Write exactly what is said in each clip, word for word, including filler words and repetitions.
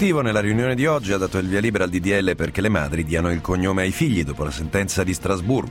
positivo nella riunione di oggi ha dato il via libera al D D L perché le madri diano il cognome ai figli dopo la sentenza di Strasburgo.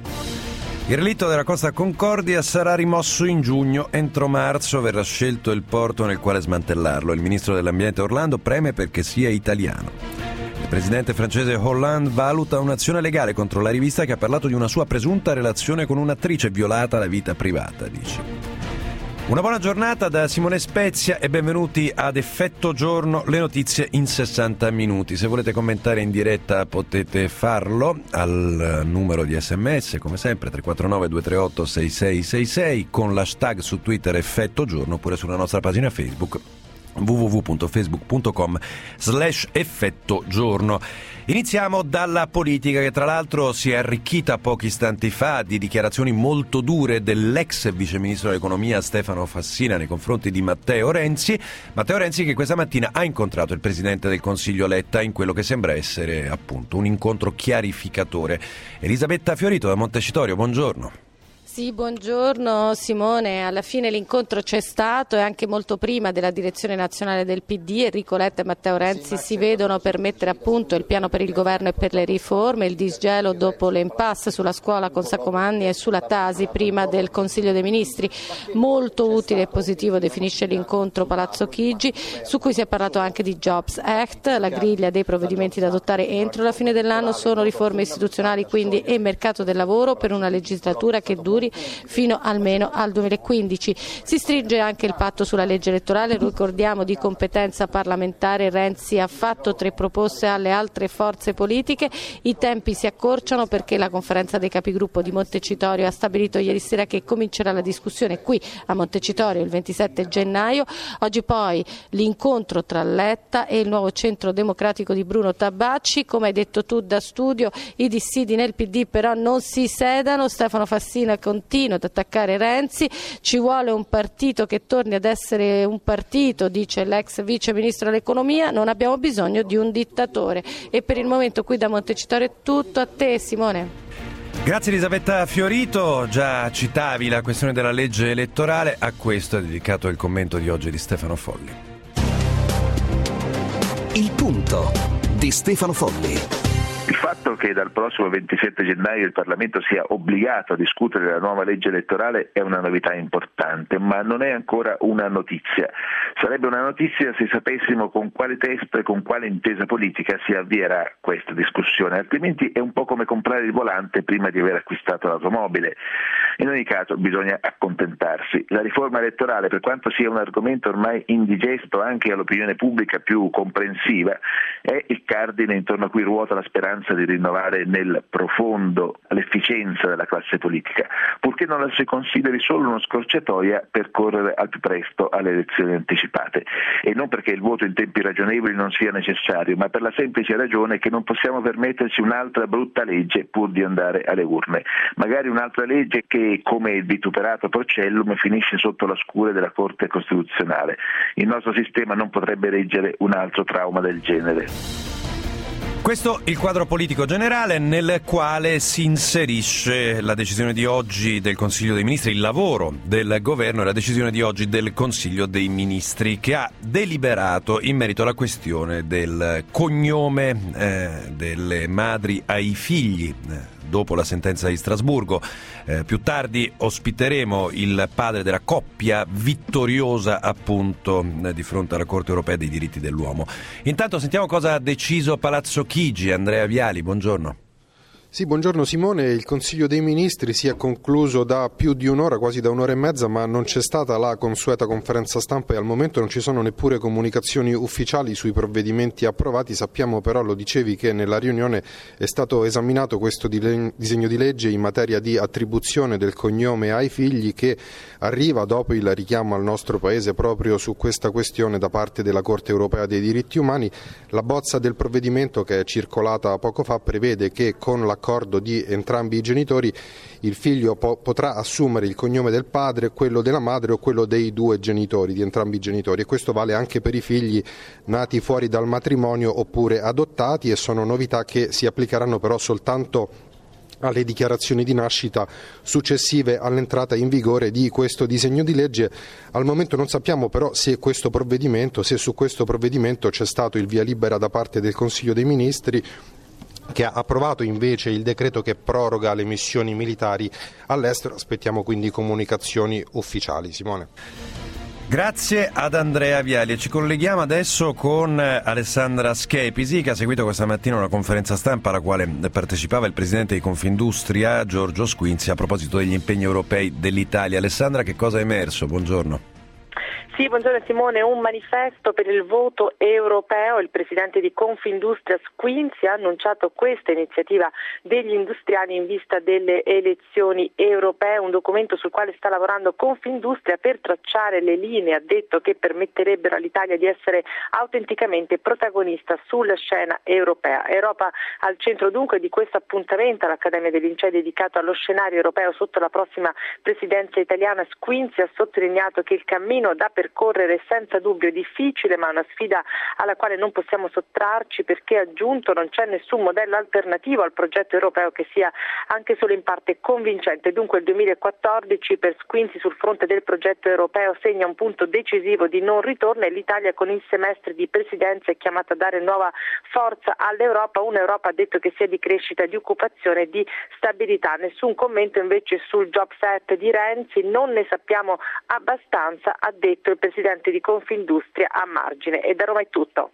Il relitto della Costa Concordia sarà rimosso in giugno. Entro marzo verrà scelto il porto nel quale smantellarlo. Il ministro dell'Ambiente Orlando preme perché sia italiano. Il presidente francese Hollande valuta un'azione legale contro la rivista che ha parlato di una sua presunta relazione con un'attrice violata la vita privata, dice. Una buona giornata da Simone Spezia e benvenuti ad Effetto Giorno, le notizie in sessanta minuti. Se volete commentare in diretta potete farlo al numero di sms, come sempre, tre quattro nove due tre otto sei sei sei sei, con l'hashtag su Twitter Effetto Giorno, oppure sulla nostra pagina Facebook w w w punto facebook punto com slash effetto giorno. Iniziamo dalla politica, che tra l'altro si è arricchita pochi istanti fa di dichiarazioni molto dure dell'ex viceministro dell'economia Stefano Fassina nei confronti di Matteo Renzi. Matteo Renzi che questa mattina ha incontrato il presidente del Consiglio Letta in quello che sembra essere appunto un incontro chiarificatore. Elisabetta Fiorito da Montecitorio, buongiorno. Sì, buongiorno Simone. Alla fine l'incontro c'è stato e anche molto prima della direzione nazionale del P D. Enrico Letta e Matteo Renzi si vedono per mettere a punto il piano per il governo e per le riforme, il disgelo dopo l'impasse sulla scuola con Saccomanni e sulla Tasi prima del Consiglio dei Ministri. Molto utile e positivo definisce l'incontro Palazzo Chigi, su cui si è parlato anche di Jobs Act. La griglia dei provvedimenti da adottare entro la fine dell'anno sono riforme istituzionali quindi e mercato del lavoro per una legislatura che duri fino almeno al duemilaquindici. Si stringe anche il patto sulla legge elettorale, ricordiamo di competenza parlamentare. Renzi ha fatto tre proposte alle altre forze politiche, i tempi si accorciano perché la conferenza dei capigruppo di Montecitorio ha stabilito ieri sera che comincerà la discussione qui a Montecitorio il ventisette gennaio. Oggi poi l'incontro tra Letta e il nuovo centro democratico di Bruno Tabacci. Come hai detto tu da studio, i dissidi nel P D però non si sedano. Stefano Fassina continua ad attaccare Renzi, ci vuole un partito che torni ad essere un partito, dice l'ex vice ministro dell'economia, non abbiamo bisogno di un dittatore. E per il momento qui da Montecitorio è tutto, a te Simone. Grazie Elisabetta Fiorito, già citavi la questione della legge elettorale, a questo è dedicato il commento di oggi di Stefano Folli. Il punto di Stefano Folli. Il fatto che dal prossimo ventisette gennaio il Parlamento sia obbligato a discutere la nuova legge elettorale è una novità importante, ma non è ancora una notizia. Sarebbe una notizia se sapessimo con quale testo e con quale intesa politica si avvierà questa discussione, altrimenti è un po' come comprare il volante prima di aver acquistato l'automobile. In ogni caso bisogna accontentarsi. La riforma elettorale, per quanto sia un argomento ormai indigesto anche all'opinione pubblica più comprensiva, è il cardine intorno a cui ruota la speranza di rinnovare nel profondo l'efficienza della classe politica, purché non la si consideri solo una scorciatoia per correre al più presto alle elezioni anticipate, e non perché il voto in tempi ragionevoli non sia necessario, ma per la semplice ragione che non possiamo permetterci un'altra brutta legge pur di andare alle urne, magari un'altra legge che, come il vituperato Porcellum, finisce sotto la scure della Corte Costituzionale. Il nostro sistema non potrebbe reggere un altro trauma del genere. Questo il quadro politico generale nel quale si inserisce la decisione di oggi del Consiglio dei Ministri, il lavoro del governo e la decisione di oggi del Consiglio dei Ministri, che ha deliberato in merito alla questione del cognome eh, delle madri ai figli. Eh, dopo la sentenza di Strasburgo. Eh, più tardi ospiteremo il padre della coppia vittoriosa appunto eh, di fronte alla Corte Europea dei diritti dell'uomo. Intanto sentiamo cosa ha deciso Palazzo Chigi. Andrea Viali, buongiorno. Sì, buongiorno Simone. Il Consiglio dei Ministri si è concluso da più di un'ora, quasi da un'ora e mezza, ma non c'è stata la consueta conferenza stampa e al momento non ci sono neppure comunicazioni ufficiali sui provvedimenti approvati. Sappiamo però, lo dicevi, che nella riunione è stato esaminato questo disegno di legge in materia di attribuzione del cognome ai figli, che arriva dopo il richiamo al nostro Paese proprio su questa questione da parte della Corte Europea dei diritti umani. La bozza del provvedimento, che è circolata poco fa, prevede che con la accordo di entrambi i genitori il figlio po- potrà assumere il cognome del padre, quello della madre o quello dei due genitori, di entrambi i genitori, e questo vale anche per i figli nati fuori dal matrimonio oppure adottati, e sono novità che si applicheranno però soltanto alle dichiarazioni di nascita successive all'entrata in vigore di questo disegno di legge. Al momento non sappiamo però se questo provvedimento, se su questo provvedimento c'è stato il via libera da parte del Consiglio dei Ministri, che ha approvato invece il decreto che proroga le missioni militari all'estero. Aspettiamo quindi comunicazioni ufficiali. Simone. Grazie ad Andrea Viali e ci colleghiamo adesso con Alessandra Schepisi, che ha seguito questa mattina una conferenza stampa alla quale partecipava il presidente di Confindustria Giorgio Squinzi a proposito degli impegni europei dell'Italia. Alessandra, che cosa è emerso? Buongiorno. Sì, buongiorno Simone. Un manifesto per il voto europeo. Il presidente di Confindustria Squinzi ha annunciato questa iniziativa degli industriali in vista delle elezioni europee, un documento sul quale sta lavorando Confindustria per tracciare le linee, ha detto, che permetterebbero all'Italia di essere autenticamente protagonista sulla scena europea. Europa al centro dunque di questo appuntamento all'Accademia dei Lincei dedicato allo scenario europeo sotto la prossima presidenza italiana. Squinzi ha sottolineato che il cammino da percorrere senza dubbio difficile, ma una sfida alla quale non possiamo sottrarci, perché, ha aggiunto, non c'è nessun modello alternativo al progetto europeo che sia anche solo in parte convincente. Dunque il duemilaquattordici per Squinzi sul fronte del progetto europeo segna un punto decisivo di non ritorno e l'Italia con il semestre di presidenza è chiamata a dare nuova forza all'Europa, un'Europa, ha detto, che sia di crescita, di occupazione e di stabilità. Nessun commento invece sul Jobs Act di Renzi, non ne sappiamo abbastanza, ha detto il presidente di Confindustria a margine. E da Roma è tutto.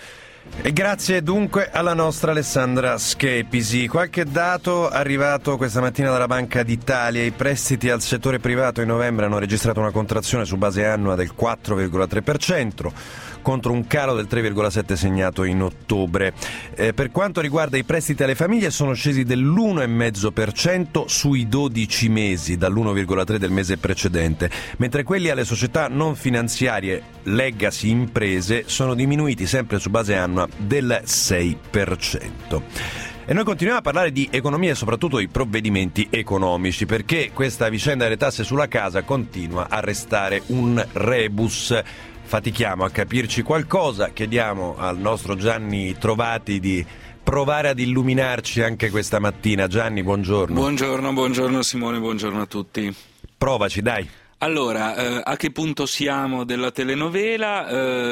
E grazie dunque alla nostra Alessandra Schepisi. Qualche dato arrivato questa mattina dalla Banca d'Italia: i prestiti al settore privato in novembre hanno registrato una contrazione su base annua del quattro virgola tre per cento contro un calo del tre virgola sette per cento segnato in ottobre. Eh, per quanto riguarda i prestiti alle famiglie, sono scesi dell'uno virgola cinque per cento sui dodici mesi, dall'uno virgola tre per cento del mese precedente, mentre quelli alle società non finanziarie, legacy imprese, sono diminuiti sempre su base annua del sei per cento. E noi continuiamo a parlare di economia e soprattutto di provvedimenti economici, perché questa vicenda delle tasse sulla casa continua a restare un rebus. Fatichiamo a capirci qualcosa, chiediamo al nostro Gianni Trovati di provare ad illuminarci anche questa mattina. Gianni, buongiorno. Buongiorno, buongiorno Simone, buongiorno a tutti. Provaci, dai. Allora, eh, a che punto siamo della telenovela?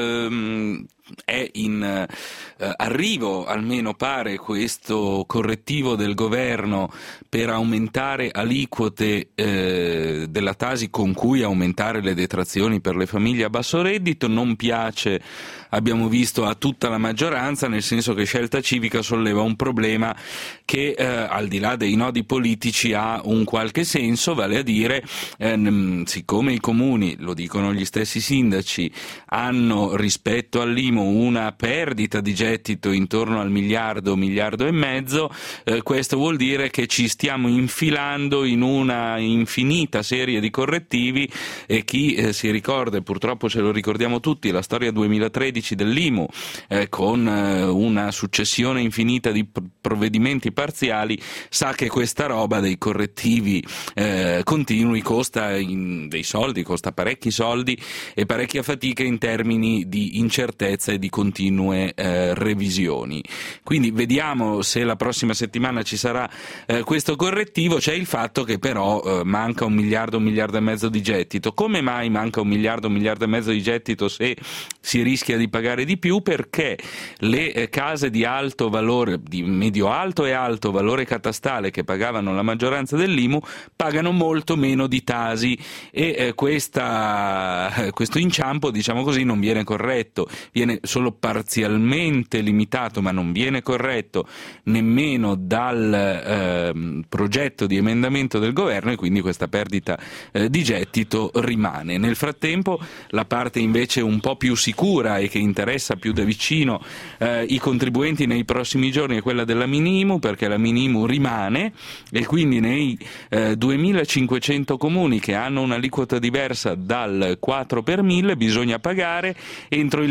Eh, è in eh, arrivo, almeno pare, questo correttivo del governo per aumentare aliquote eh, della Tasi, con cui aumentare le detrazioni per le famiglie a basso reddito. Non piace, abbiamo visto, a tutta la maggioranza, nel senso che Scelta Civica solleva un problema che eh, al di là dei nodi politici ha un qualche senso, vale a dire eh, siccome i comuni, lo dicono gli stessi sindaci, hanno rispetto all'I M U una perdita di gettito intorno al miliardo, miliardo e mezzo, eh, questo vuol dire che ci stiamo infilando in una infinita serie di correttivi, e chi eh, si ricorda, e purtroppo ce lo ricordiamo tutti, la storia duemilatredici dell'I M U, eh, con eh, una successione infinita di pr- provvedimenti parziali, sa che questa roba dei correttivi eh, continui costa in, dei soldi, costa parecchi soldi e parecchia fatica in termini di incertezza e di continue eh, revisioni. Quindi vediamo se la prossima settimana ci sarà eh, questo correttivo. C'è il fatto che però eh, manca un miliardo, un miliardo e mezzo di gettito. Come mai manca un miliardo, un miliardo e mezzo di gettito se si rischia di pagare di più? Perché le eh, case di alto valore, di medio-alto e alto valore catastale, che pagavano la maggioranza dell'I M U, pagano molto meno di Tasi, e eh, questa, eh, questo inciampo, diciamo così, non viene corretto, viene solo parzialmente limitato, ma non viene corretto nemmeno dal eh, progetto di emendamento del governo, e quindi questa perdita eh, di gettito rimane. Nel frattempo la parte invece un po' più sicura e che interessa più da vicino eh, i contribuenti nei prossimi giorni è quella della Mini-I M U, perché la Mini-I M U rimane, e quindi nei eh, duemilacinquecento comuni che hanno un'aliquota diversa dal quattro per mille bisogna pagare entro il ventiquattro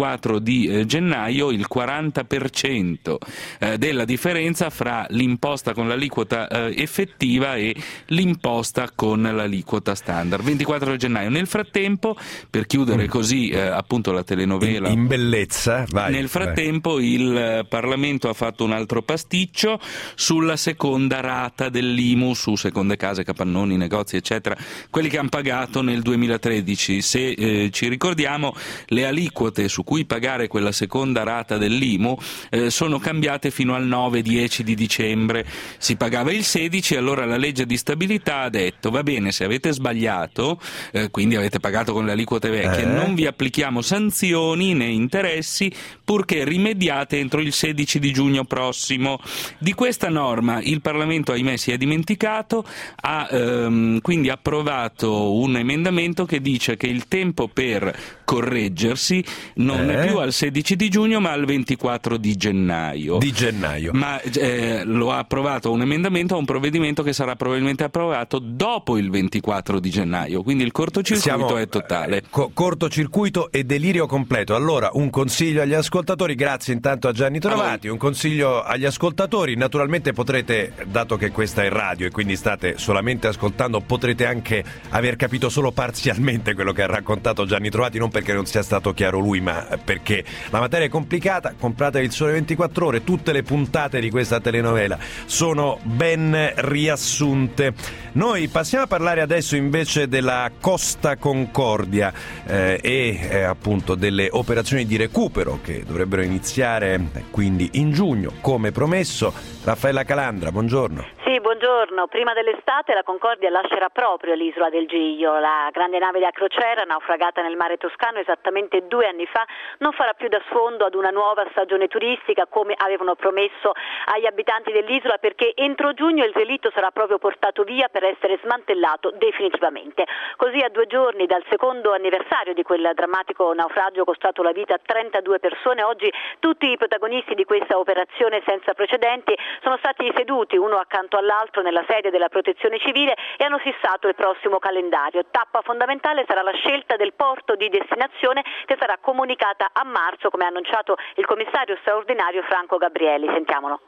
ventiquattro di eh, gennaio il quaranta per cento eh, della differenza fra l'imposta con l'aliquota eh, effettiva e l'imposta con l'aliquota standard. ventiquattro gennaio. Nel frattempo, per chiudere mm. così eh, appunto la telenovela in, in bellezza, vai, nel frattempo vai. il Parlamento ha fatto un altro pasticcio sulla seconda rata dell'I M U su seconde case, capannoni, negozi eccetera, quelli che hanno pagato nel duemilatredici. Se eh, ci ricordiamo, le aliquote su cui pagare quella seconda rata dell'I M U eh, sono cambiate fino al nove dieci di dicembre. Si pagava il sedici, allora la legge di stabilità ha detto: va bene, se avete sbagliato, eh, quindi avete pagato con le aliquote vecchie, eh. non vi applichiamo sanzioni né interessi purché rimediate entro il sedici di giugno prossimo. Di questa norma il Parlamento, ahimè, si è dimenticato, ha ehm, quindi approvato un emendamento che dice che il tempo per correggersi non eh. è più al sedici di giugno ma al ventiquattro di gennaio. Di gennaio. Ma eh, lo ha approvato un emendamento a un provvedimento che sarà probabilmente approvato dopo il ventiquattro di gennaio, quindi il cortocircuito Siamo, è totale. Co- cortocircuito e delirio completo. Allora, un consiglio agli ascoltatori, grazie intanto a Gianni Trovati, un consiglio agli ascoltatori, naturalmente potrete, dato che questa è radio e quindi state solamente ascoltando, potrete anche aver capito solo parzialmente quello che ha raccontato Gianni Trovati, non perché non sia stato chiaro lui, ma perché la materia è complicata. Compratevi il Sole ventiquattro Ore, tutte le puntate di questa telenovela sono ben riassunte. Noi passiamo a parlare adesso invece della Costa Concordia eh, e eh, appunto delle operazioni di recupero che dovrebbero iniziare eh, quindi in giugno, come promesso. Raffaella Calandra, buongiorno. Sì, buongiorno. Prima dell'estate la Concordia lascerà proprio l'isola del Giglio. La grande nave da crociera, naufragata nel mare toscano esattamente due anni fa, non farà più da sfondo ad una nuova stagione turistica come avevano promesso agli abitanti dell'isola, perché entro giugno il relitto sarà proprio portato via per essere smantellato definitivamente. Così, a due giorni dal secondo anniversario di quel drammatico naufragio costato la vita a trentadue persone, oggi tutti i protagonisti di questa operazione senza precedenti sono stati seduti uno accanto all'altro nella sede della Protezione Civile e hanno fissato il prossimo calendario. Tappa fondamentale sarà la scelta del porto di destinazione, che sarà comunicata a marzo, come ha annunciato il commissario straordinario Franco Gabrielli. Sentiamolo.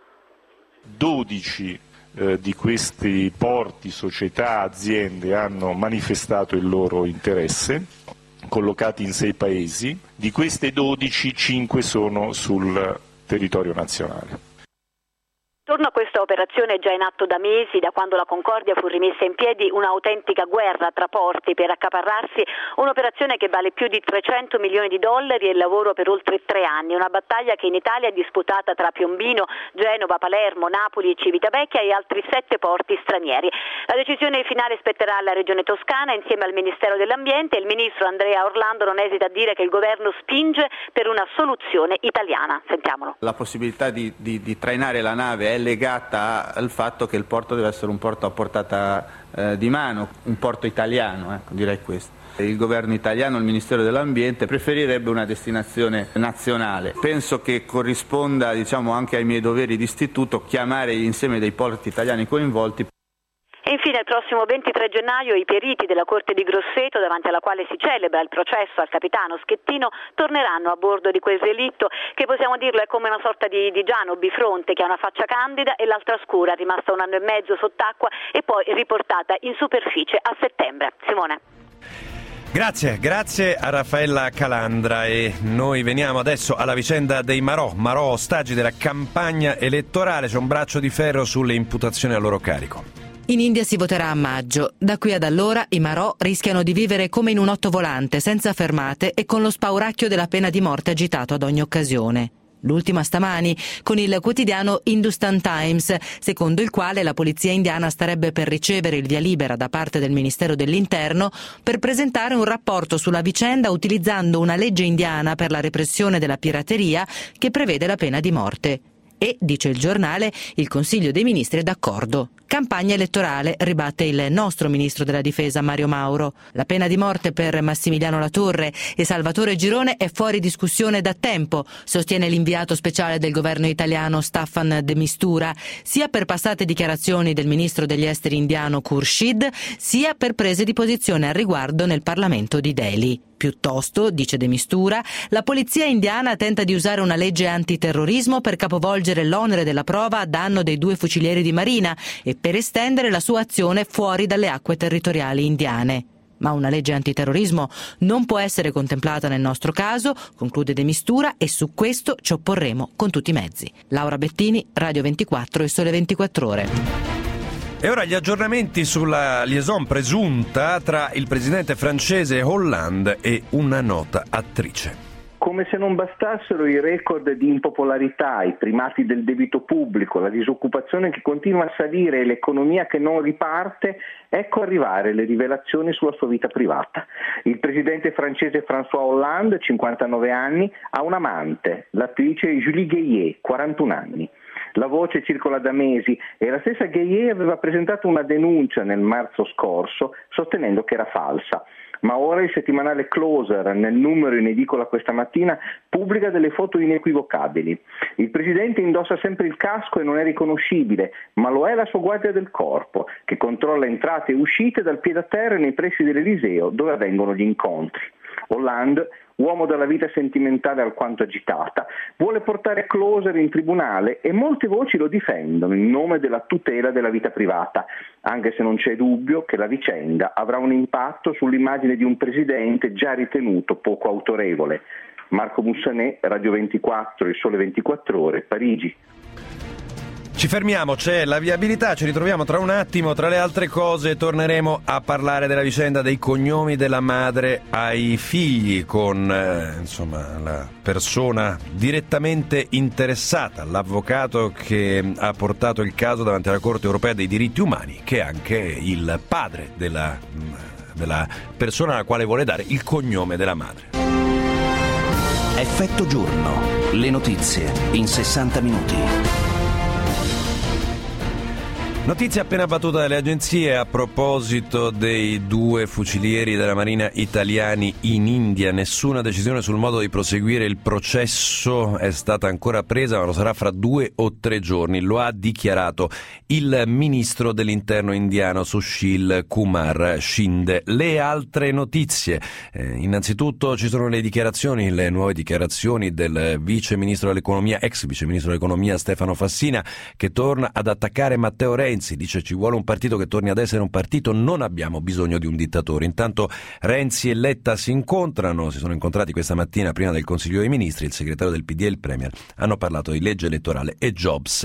dodici eh, di questi porti, società, aziende hanno manifestato il loro interesse, collocati in sei paesi. Di queste dodici, cinque sono sul territorio nazionale. Intorno a questa operazione già in atto da mesi, da quando la Concordia fu rimessa in piedi, un'autentica guerra tra porti per accaparrarsi un'operazione che vale più di trecento milioni di dollari e il lavoro per oltre tre anni. Una battaglia che in Italia è disputata tra Piombino, Genova, Palermo, Napoli e Civitavecchia e altri sette porti stranieri. La decisione finale spetterà alla Regione Toscana insieme al Ministero dell'Ambiente, e il ministro Andrea Orlando non esita a dire che il governo spinge per una soluzione italiana. Sentiamolo. La possibilità di, di, di trainare la nave è legata al fatto che il porto deve essere un porto a portata eh, di mano, un porto italiano, ecco, direi questo. Il governo italiano, il Ministero dell'Ambiente, preferirebbe una destinazione nazionale. Penso che corrisponda, diciamo, anche ai miei doveri di istituto chiamare insieme dei porti italiani coinvolti. E infine il prossimo ventitré gennaio i periti della Corte di Grosseto, davanti alla quale si celebra il processo al capitano Schettino, torneranno a bordo di quel relitto che, possiamo dirlo, è come una sorta di, di Giano bifronte, che ha una faccia candida e l'altra scura, rimasta un anno e mezzo sott'acqua e poi riportata in superficie a settembre. Simone. Grazie, grazie a Raffaella Calandra, e noi veniamo adesso alla vicenda dei Marò. Marò ostaggi della campagna elettorale, c'è un braccio di ferro sulle imputazioni a loro carico. In India si voterà a maggio. Da qui ad allora i Marò rischiano di vivere come in un ottovolante, senza fermate e con lo spauracchio della pena di morte agitato ad ogni occasione. L'ultima stamani con il quotidiano Hindustan Times, secondo il quale la polizia indiana starebbe per ricevere il via libera da parte del Ministero dell'Interno per presentare un rapporto sulla vicenda utilizzando una legge indiana per la repressione della pirateria che prevede la pena di morte. E, dice il giornale, il Consiglio dei Ministri è d'accordo. Campagna elettorale, ribatte il nostro ministro della difesa Mario Mauro. La pena di morte per Massimiliano Latorre e Salvatore Girone è fuori discussione da tempo, sostiene l'inviato speciale del governo italiano Staffan de Mistura, sia per passate dichiarazioni del ministro degli esteri indiano Khurshid, sia per prese di posizione al riguardo nel Parlamento di Delhi. Piuttosto, dice De Mistura, la polizia indiana tenta di usare una legge antiterrorismo per capovolgere l'onere della prova a danno dei due fucilieri di marina e per estendere la sua azione fuori dalle acque territoriali indiane. Ma una legge antiterrorismo non può essere contemplata nel nostro caso, conclude De Mistura, e su questo ci opporremo con tutti i mezzi. Laura Bettini, Radio ventiquattro e Sole ventiquattro Ore. E ora gli aggiornamenti sulla liaison presunta tra il presidente francese Hollande e una nota attrice. Come se non bastassero i record di impopolarità, i primati del debito pubblico, la disoccupazione che continua a salire e l'economia che non riparte, ecco arrivare le rivelazioni sulla sua vita privata. Il presidente francese François Hollande, cinquantanove anni, ha un'amante, l'attrice Julie Gaillet, quarantuno anni. La voce circola da mesi e la stessa Gaillet aveva presentato una denuncia nel marzo scorso sostenendo che era falsa. Ma ora il settimanale Closer, nel numero in edicola questa mattina, pubblica delle foto inequivocabili. Il presidente indossa sempre il casco e non è riconoscibile, ma lo è la sua guardia del corpo, che controlla entrate e uscite dal piede-a-terra nei pressi dell'Eliseo, dove avvengono gli incontri. Hollande, uomo dalla vita sentimentale alquanto agitata, vuole portare Closer in tribunale e molte voci lo difendono in nome della tutela della vita privata, anche se non c'è dubbio che la vicenda avrà un impatto sull'immagine di un presidente già ritenuto poco autorevole. Marco Mussanè, Radio ventiquattro, Il Sole ventiquattro Ore, Parigi. Ci fermiamo, c'è la viabilità, ci ritroviamo tra un attimo. Tra le altre cose torneremo a parlare della vicenda dei cognomi della madre ai figli con eh, insomma la persona direttamente interessata, l'avvocato che ha portato il caso davanti alla Corte Europea dei diritti umani, che è anche il padre della, della persona alla quale vuole dare il cognome della madre. Effetto giorno, le notizie in sessanta minuti. Notizia appena battuta dalle agenzie a proposito dei due fucilieri della Marina italiani in India. Nessuna decisione sul modo di proseguire il processo è stata ancora presa, ma lo sarà fra due o tre giorni. Lo ha dichiarato il ministro dell'interno indiano Sushil Kumar Shinde. Le altre notizie. Eh, innanzitutto ci sono le dichiarazioni, le nuove dichiarazioni del vice ministro dell'economia, ex vice ministro dell'economia Stefano Fassina, che torna ad attaccare Matteo Renzi. Dice: ci vuole un partito che torni ad essere un partito, non abbiamo bisogno di un dittatore. Intanto Renzi e Letta si incontrano, si sono incontrati questa mattina prima del Consiglio dei Ministri. Il segretario del P D e il Premier hanno parlato di legge elettorale e Jobs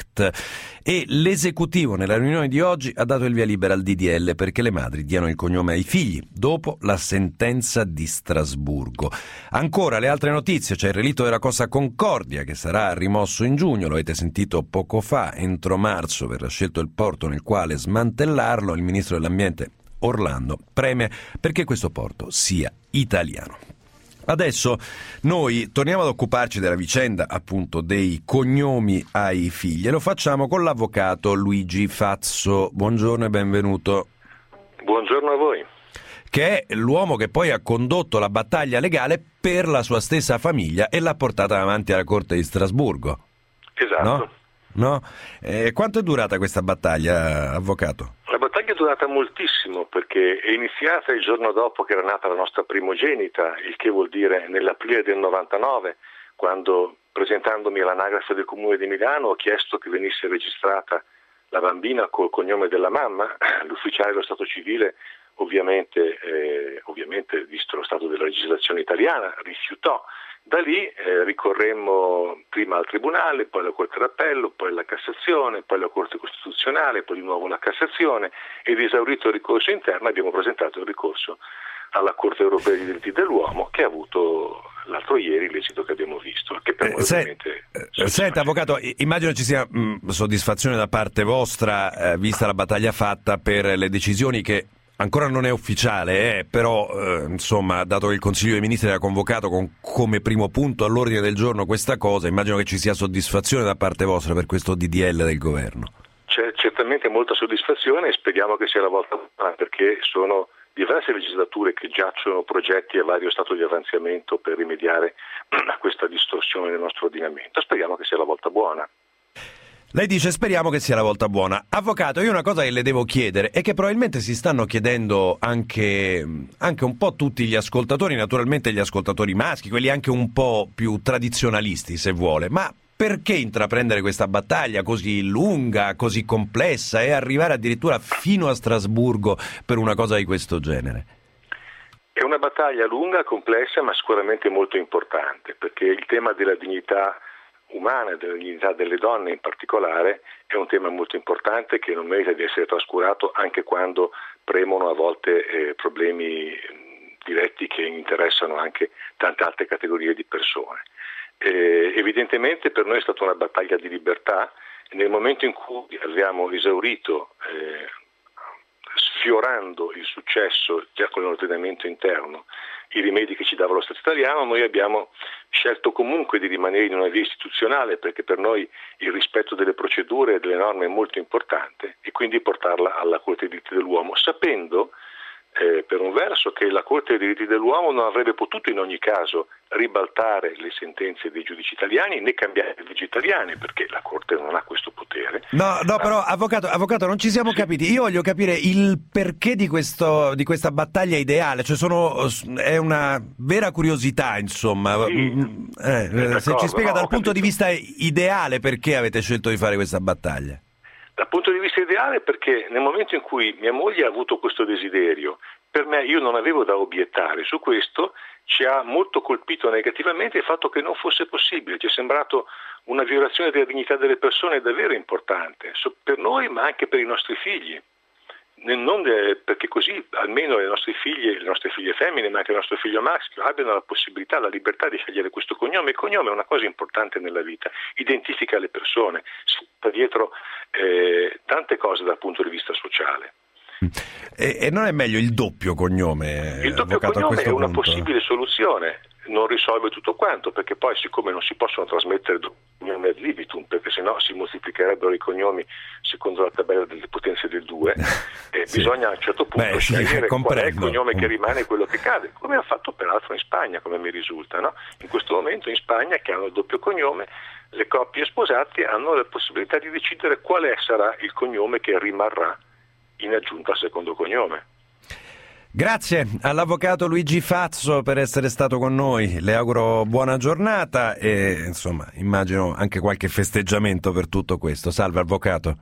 Act. E l'esecutivo nella riunione di oggi ha dato il via libera al D D L perché le madri diano il cognome ai figli dopo la sentenza di Strasburgo. Ancora le altre notizie: c'è il relitto della Costa Concordia che sarà rimosso in giugno, lo avete sentito poco fa. Entro marzo verrà scelto il porto nel quale smantellarlo. Il ministro dell'ambiente Orlando preme perché questo porto sia italiano. Adesso noi torniamo ad occuparci della vicenda appunto dei cognomi ai figli e lo facciamo con l'avvocato Luigi Fazzo. Buongiorno e benvenuto. Buongiorno a voi. Che è l'uomo che poi ha condotto la battaglia legale per la sua stessa famiglia e l'ha portata avanti alla Corte di Strasburgo. Esatto. No? No? Eh, quanto è durata questa battaglia, avvocato? La battaglia è durata moltissimo perché è iniziata il giorno dopo che era nata la nostra primogenita, il che vuol dire nell'aprile del novantanove, quando presentandomi all'anagrafe del Comune di Milano ho chiesto che venisse registrata la bambina col cognome della mamma. L'ufficiale dello Stato civile ovviamente, eh, ovviamente visto lo stato della legislazione italiana, rifiutò. Da lì eh, ricorremmo prima al Tribunale, poi alla Corte d'Appello, poi alla Cassazione, poi alla Corte Costituzionale, poi di nuovo alla Cassazione, ed esaurito il ricorso interno abbiamo presentato il ricorso alla Corte Europea dei diritti dell'uomo, che ha avuto l'altro ieri l'esito che abbiamo visto. Che per eh, se, eh, senta, avvocato, immagino ci sia mh, soddisfazione da parte vostra, eh, vista la battaglia fatta, per le decisioni che ancora non è ufficiale, eh, però eh, insomma, dato che il Consiglio dei Ministri era convocato con come primo punto all'ordine del giorno questa cosa, immagino che ci sia soddisfazione da parte vostra per questo D D L del governo. c'è certamente molta soddisfazione e speriamo che sia la volta buona, perché sono diverse legislature che giacciono progetti a vario stato di avanzamento per rimediare a questa distorsione del nostro ordinamento. Speriamo che sia la volta buona. Lei dice speriamo che sia la volta buona. Avvocato, io una cosa che le devo chiedere è che probabilmente si stanno chiedendo anche, anche un po' tutti gli ascoltatori, naturalmente gli ascoltatori maschi, quelli anche un po' più tradizionalisti se vuole, ma perché intraprendere questa battaglia così lunga, così complessa e arrivare addirittura fino a Strasburgo per una cosa di questo genere? È una battaglia lunga, complessa, ma sicuramente molto importante, perché il tema della dignità umana e della dignità delle donne in particolare è un tema molto importante che non merita di essere trascurato anche quando premono a volte eh, problemi diretti che interessano anche tante altre categorie di persone. Eh, evidentemente per noi è stata una battaglia di libertà e nel momento in cui abbiamo esaurito, eh, sfiorando il successo già con l'ordinamento interno, i rimedi che ci dava lo Stato italiano, noi abbiamo scelto comunque di rimanere in una via istituzionale perché per noi il rispetto delle procedure e delle norme è molto importante e quindi portarla alla Corte dei diritti dell'uomo, sapendo Eh, per un verso che la Corte dei diritti dell'uomo non avrebbe potuto in ogni caso ribaltare le sentenze dei giudici italiani né cambiare le leggi italiane perché la Corte non ha questo potere. No, no, però avvocato, avvocato non ci siamo capiti. Io voglio capire il perché di questo di questa battaglia ideale, cioè sono è una vera curiosità, insomma. Sì, eh, se ci spiega no, dal punto di vista ideale perché avete scelto di fare questa battaglia. Dal punto di vista ideale perché nel momento in cui mia moglie ha avuto questo desiderio, per me io non avevo da obiettare su questo, ci ha molto colpito negativamente il fatto che non fosse possibile, ci è sembrato una violazione della dignità delle persone davvero importante, per noi ma anche per i nostri figli. Non de, perché così almeno le nostre figlie, le nostre figlie femmine, ma anche il nostro figlio maschio abbiano la possibilità, la libertà di scegliere questo cognome. Il cognome è una cosa importante nella vita, identifica le persone, sta dietro eh, tante cose dal punto di vista sociale. E, e non è meglio il doppio cognome? Il doppio cognome è una punto? possibile soluzione, non risolve tutto quanto, perché poi siccome non si possono trasmettere cognome ad libitum, perché sennò si moltiplicherebbero i cognomi secondo la tabella delle potenze del due, e sì. Bisogna a un certo punto Beh, scegliere sì, qual è il cognome che rimane e quello che cade, come ha fatto peraltro in Spagna, come mi risulta, no? In questo momento in Spagna, che hanno il doppio cognome, le coppie sposate hanno la possibilità di decidere quale sarà il cognome che rimarrà in aggiunta al secondo cognome. Grazie all'avvocato Luigi Fazzo per essere stato con noi, le auguro buona giornata e insomma immagino anche qualche festeggiamento per tutto questo. Salve avvocato.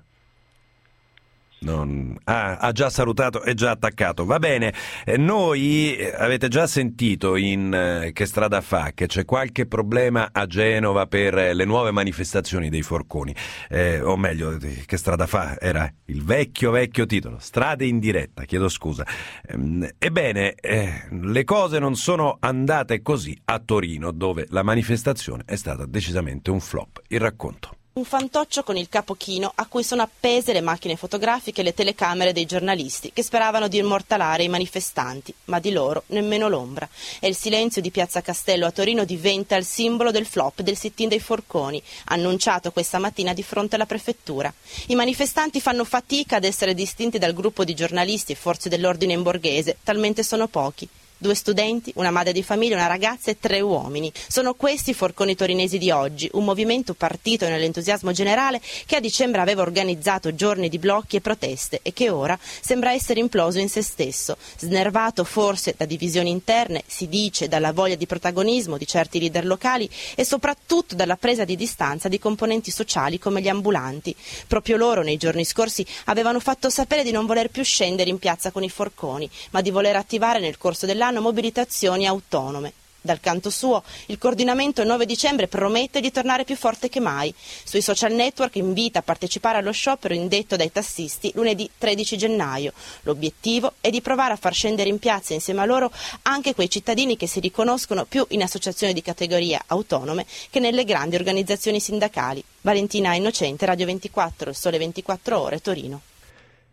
Non... Ah, ha già salutato e già attaccato. Va bene, eh, noi eh, avete già sentito in eh, Che strada fa che c'è qualche problema a Genova per eh, le nuove manifestazioni dei forconi, eh, o meglio, eh, Che strada fa era il vecchio vecchio titolo, Strade in diretta, chiedo scusa. Ehm, ebbene, eh, le cose non sono andate così a Torino, dove la manifestazione è stata decisamente un flop. Il racconto. Un fantoccio con il capo chino a cui sono appese le macchine fotografiche e le telecamere dei giornalisti che speravano di immortalare i manifestanti, ma di loro nemmeno l'ombra. E il silenzio di Piazza Castello a Torino diventa il simbolo del flop del sit-in dei forconi, annunciato questa mattina di fronte alla prefettura. I manifestanti fanno fatica ad essere distinti dal gruppo di giornalisti e forze dell'ordine in borghese, talmente sono pochi. Due studenti, una madre di famiglia, una ragazza e tre uomini. Sono questi i forconi torinesi di oggi, un movimento partito nell'entusiasmo generale che a dicembre aveva organizzato giorni di blocchi e proteste e che ora sembra essere imploso in se stesso, snervato forse da divisioni interne, si dice dalla voglia di protagonismo di certi leader locali e soprattutto dalla presa di distanza di componenti sociali come gli ambulanti. Proprio loro nei giorni scorsi avevano fatto sapere di non voler più scendere in piazza con i forconi, ma di voler attivare nel corso dell'anno mobilitazioni autonome. Dal canto suo, il coordinamento il nove dicembre promette di tornare più forte che mai. Sui social network invita a partecipare allo sciopero indetto dai tassisti lunedì tredici gennaio. L'obiettivo è di provare a far scendere in piazza insieme a loro anche quei cittadini che si riconoscono più in associazioni di categoria autonome che nelle grandi organizzazioni sindacali. Valentina Innocente, Radio ventiquattro, Il Sole ventiquattro Ore, Torino.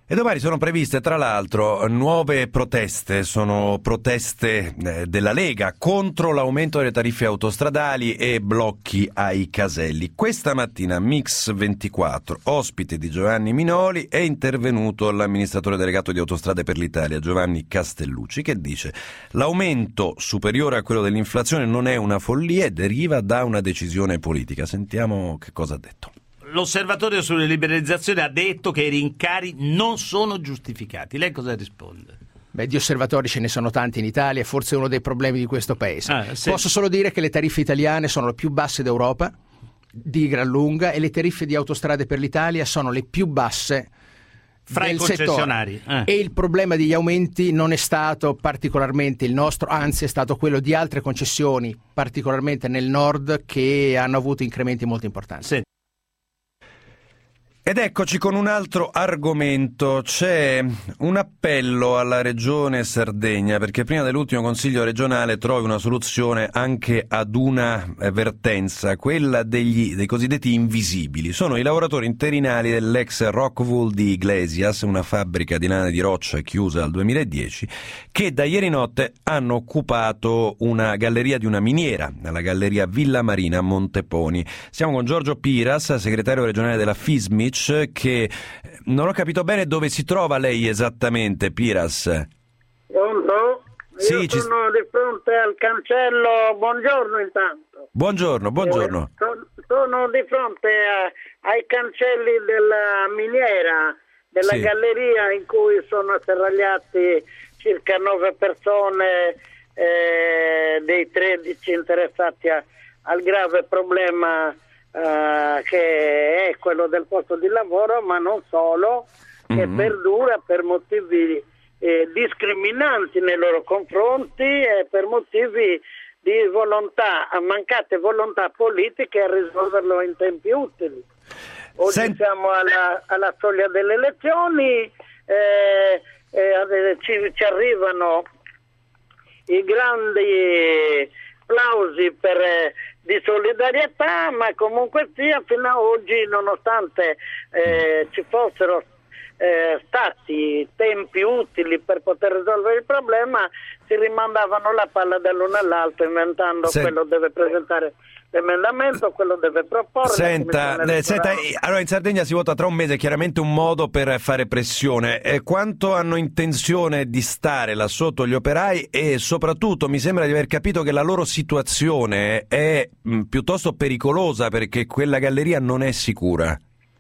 E domani sono previste, tra l'altro, nuove proteste, sono proteste eh, della Lega contro l'aumento delle tariffe autostradali e blocchi ai caselli. Questa mattina Mix ventiquattro, ospite di Giovanni Minoli, è intervenuto l'amministratore delegato di Autostrade per l'Italia, Giovanni Castellucci, che dice: l'aumento superiore a quello dell'inflazione non è una follia e deriva da una decisione politica. Sentiamo che cosa ha detto. L'osservatorio sulle liberalizzazioni ha detto che i rincari non sono giustificati. Lei cosa risponde? Beh, di osservatori ce ne sono tanti in Italia, è forse uno dei problemi di questo paese. Ah, sì. Posso solo dire che le tariffe italiane sono le più basse d'Europa, di gran lunga, e le tariffe di Autostrade per l'Italia sono le più basse fra del i concessionari. settore. Eh. E il problema degli aumenti non è stato particolarmente il nostro, anzi è stato quello di altre concessioni, particolarmente nel nord, che hanno avuto incrementi molto importanti. Sì. Ed eccoci con un altro argomento. C'è un appello alla Regione Sardegna perché prima dell'ultimo Consiglio regionale trovi una soluzione anche ad una vertenza, quella degli, dei cosiddetti invisibili. Sono i lavoratori interinali dell'ex Rockwool di Iglesias, una fabbrica di lana di roccia chiusa al duemiladieci, che da ieri notte hanno occupato una galleria di una miniera, la galleria Villa Marina a Monteponi. Siamo con Giorgio Piras, segretario regionale della FISMIC, che non ho capito bene dove si trova lei esattamente, Piras. Pronto? Sì, Io ci... sono di fronte al cancello. Buongiorno intanto. Buongiorno, buongiorno. Eh, sono, sono di fronte a, ai cancelli della miniera, della sì. galleria in cui sono atterragliati circa nove persone, eh, dei tredici interessati a, al grave problema Uh, che è quello del posto di lavoro, ma non solo, che mm-hmm. perdura per motivi eh, discriminanti nei loro confronti e per motivi di volontà, mancate volontà politiche a risolverlo in tempi utili. Oggi Sent- siamo alla, alla soglia delle elezioni, eh, eh, ci, ci arrivano i grandi applausi per eh, di solidarietà, ma comunque sia fino a oggi, nonostante eh, ci fossero eh, stati tempi utili per poter risolvere il problema, si rimandavano la palla dall'uno all'altro, inventando Se... quello deve presentare l'emendamento, quello deve proporre. Senta, eh, senta, allora in Sardegna si vota tra un mese, chiaramente un modo per fare pressione. Eh, quanto hanno intenzione di stare là sotto gli operai e soprattutto mi sembra di aver capito che la loro situazione è mh, piuttosto pericolosa perché quella galleria non è sicura.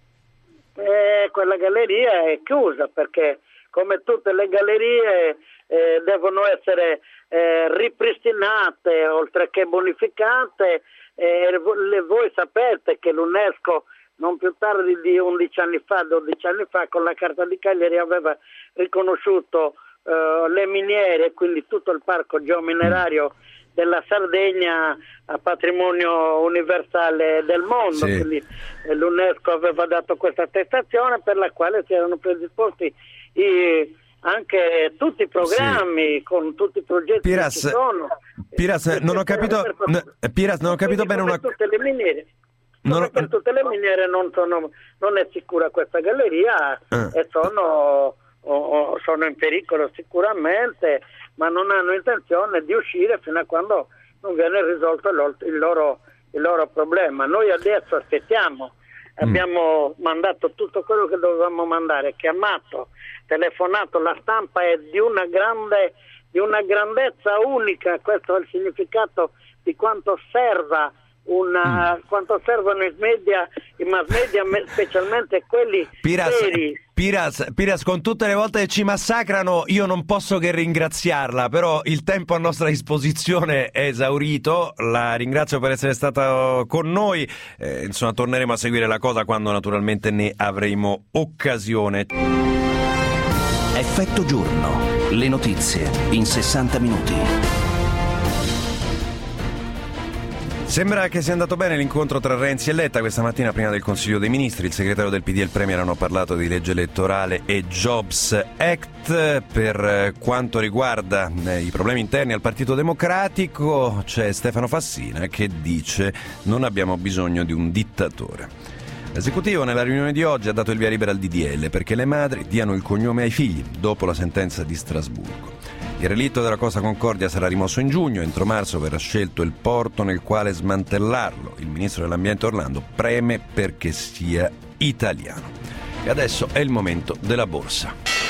Eh, quella galleria è chiusa perché come tutte le gallerie eh, devono essere eh, ripristinate oltre che bonificate. Eh, voi sapete che l'UNESCO non più tardi di undici anni fa, dodici anni fa, con la Carta di Cagliari aveva riconosciuto eh, le miniere, quindi tutto il parco geominerario della Sardegna a patrimonio universale del mondo. Sì. Quindi eh, l'UNESCO aveva dato questa attestazione per la quale si erano predisposti i anche tutti i programmi, sì. con tutti i progetti Piras, che ci sono. Piras, non ho capito, no, Piras, non ho capito bene una cosa. Tutte le miniere, non ho... per tutte le miniere non, sono, non è sicura questa galleria ah. e sono, o, sono in pericolo sicuramente, ma non hanno intenzione di uscire fino a quando non viene risolto il loro, il loro problema. Noi adesso aspettiamo. Abbiamo mm. mandato tutto quello che dovevamo mandare, chiamato, telefonato, la stampa è di una grande, di una grandezza unica, questo è il significato di quanto serva una, mm. quanto servono i media, i mass media, specialmente quelli Piras, seri. Piras, Piras, con tutte le volte che ci massacrano io non posso che ringraziarla, però il tempo a nostra disposizione è esaurito, la ringrazio per essere stata con noi, eh, insomma torneremo a seguire la cosa quando naturalmente ne avremo occasione. Effetto giorno, le notizie in sessanta minuti. Sembra che sia andato bene l'incontro tra Renzi e Letta questa mattina prima del Consiglio dei Ministri. Il segretario del P D e il Premier hanno parlato di legge elettorale e Jobs Act. Per quanto riguarda i problemi interni al Partito Democratico c'è Stefano Fassina che dice non abbiamo bisogno di un dittatore. L'esecutivo nella riunione di oggi ha dato il via libera al D D L perché le madri diano il cognome ai figli dopo la sentenza di Strasburgo. Il relitto della Costa Concordia sarà rimosso in giugno, entro marzo verrà scelto il porto nel quale smantellarlo. Il ministro dell'Ambiente Orlando preme perché sia italiano. E adesso è il momento della borsa.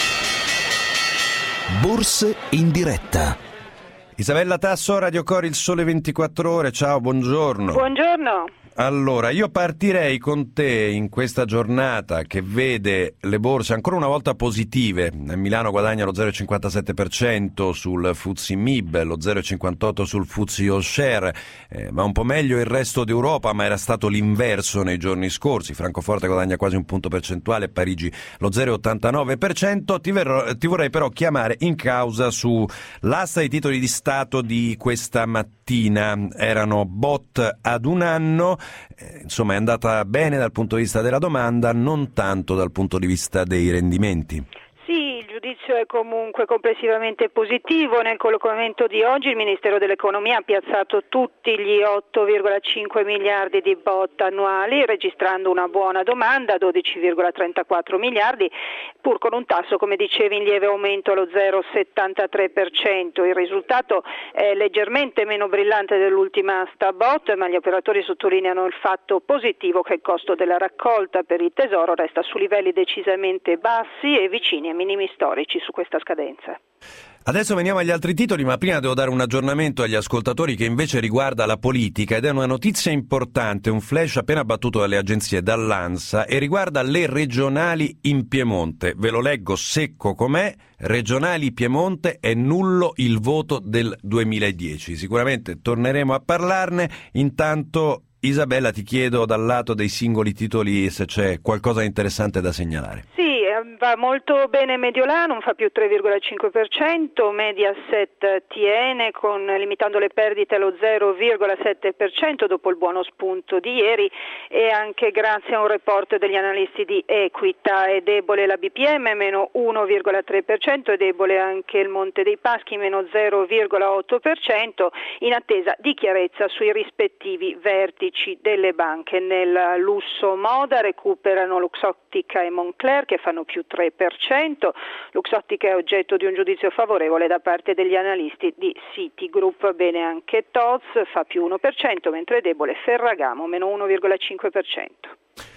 Borse in diretta. Isabella Tasso, Radio Cori, il Sole ventiquattro Ore, ciao, buongiorno. Buongiorno. Allora, io partirei con te in questa giornata che vede le borse ancora una volta positive. Milano guadagna lo zero virgola cinquantasette per cento sul F T S E M I B, lo zero virgola cinquantotto per cento sul F T S E All Share, eh, va un po' meglio il resto d'Europa, ma era stato l'inverso nei giorni scorsi. Francoforte guadagna quasi un punto percentuale, Parigi lo zero virgola ottantanove per cento. Ti, verrò, ti vorrei però chiamare in causa sull'asta dei titoli di Stato di questa mattina. Erano bot ad un anno. Eh, insomma è andata bene dal punto di vista della domanda, non tanto dal punto di vista dei rendimenti. Sì, il giudizio è comunque complessivamente positivo. Nel collocamento di oggi il Ministero dell'Economia ha piazzato tutti gli otto virgola cinque miliardi di bot annuali, registrando una buona domanda, dodici virgola trentaquattro miliardi, pur con un tasso, come dicevi, in lieve aumento allo zero virgola settantatré per cento. Il risultato è leggermente meno brillante dell'ultima asta bot, ma gli operatori sottolineano il fatto positivo che il costo della raccolta per il Tesoro resta su livelli decisamente bassi e vicini a minimi storici su questa scadenza. Adesso veniamo agli altri titoli, ma prima devo dare un aggiornamento agli ascoltatori che invece riguarda la politica ed è una notizia importante, un flash appena battuto dalle agenzie dall'ANSA e riguarda le regionali in Piemonte. Ve lo leggo secco com'è: regionali Piemonte, è nullo il voto del duemiladieci. Sicuramente torneremo a parlarne. Intanto Isabella, ti chiedo dal lato dei singoli titoli se c'è qualcosa di interessante da segnalare. Sì, va molto bene Mediolanum, fa più tre virgola cinque per cento, Mediaset tiene con, limitando le perdite allo zero virgola sette per cento dopo il buono spunto di ieri e anche grazie a un report degli analisti di Equita. È debole la B P M, meno uno virgola tre per cento, è debole anche il Monte dei Paschi, meno zero virgola otto per cento, in attesa di chiarezza sui rispettivi vertici delle banche. Nel lusso moda recuperano Luxottica e Moncler che fanno più tre per cento. Luxottica è oggetto di un giudizio favorevole da parte degli analisti di Citigroup. Bene anche Tod's, fa più uno per cento, mentre è debole Ferragamo, meno uno virgola cinque per cento.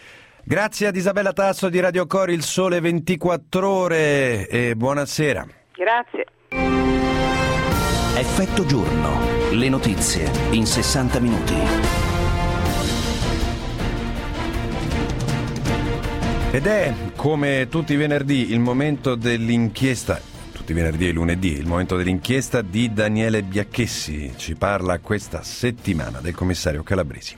Grazie ad Isabella Tasso di Radio Cori, il Sole ventiquattro Ore e buonasera. Grazie. Effetto giorno, le notizie in sessanta minuti. Ed è, come tutti i venerdì, il momento dell'inchiesta, tutti i venerdì e lunedì, il momento dell'inchiesta di Daniele Biacchessi. Ci parla questa settimana del commissario Calabresi.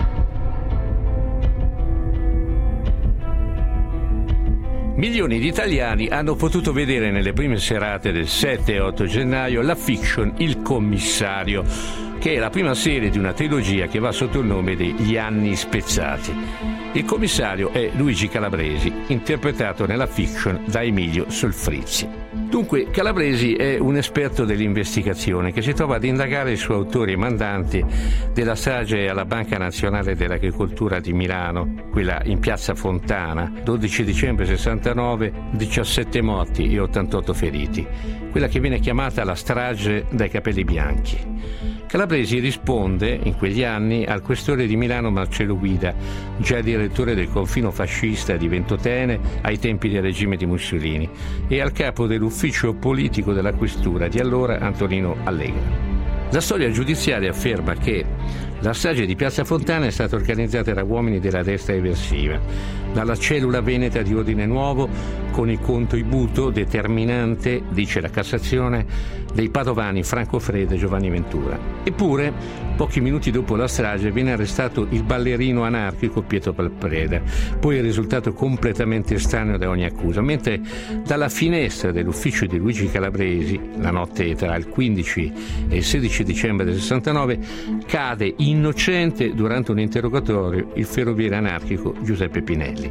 Milioni di italiani hanno potuto vedere nelle prime serate del sette e otto gennaio la fiction Il Commissario, che è la prima serie di una trilogia che va sotto il nome di Gli anni spezzati. Il commissario è Luigi Calabresi, interpretato nella fiction da Emilio Solfrizzi. Dunque, Calabresi è un esperto dell'investigazione che si trova ad indagare su autori e mandanti della strage alla Banca Nazionale dell'Agricoltura di Milano, quella in Piazza Fontana, dodici dicembre sessantanove, diciassette morti e ottantotto feriti, quella che viene chiamata la strage dai capelli bianchi. Calabresi risponde in quegli anni al questore di Milano Marcello Guida, già direttore del confino fascista di Ventotene ai tempi del regime di Mussolini, e al capo dell'ufficio politico della questura di allora Antonino Allegra. La storia giudiziaria afferma che la strage di Piazza Fontana è stata organizzata da uomini della destra eversiva, dalla cellula veneta di Ordine Nuovo, con il contributo determinante, dice la Cassazione, dei padovani Franco Freda e Giovanni Ventura. Eppure, pochi minuti dopo la strage viene arrestato il ballerino anarchico Pietro Palpreda, poi è risultato completamente estraneo da ogni accusa, mentre dalla finestra dell'ufficio di Luigi Calabresi, la notte tra il quindici e il sedici dicembre del sessantanove, cade innocente durante un interrogatorio il ferroviere anarchico Giuseppe Pinelli.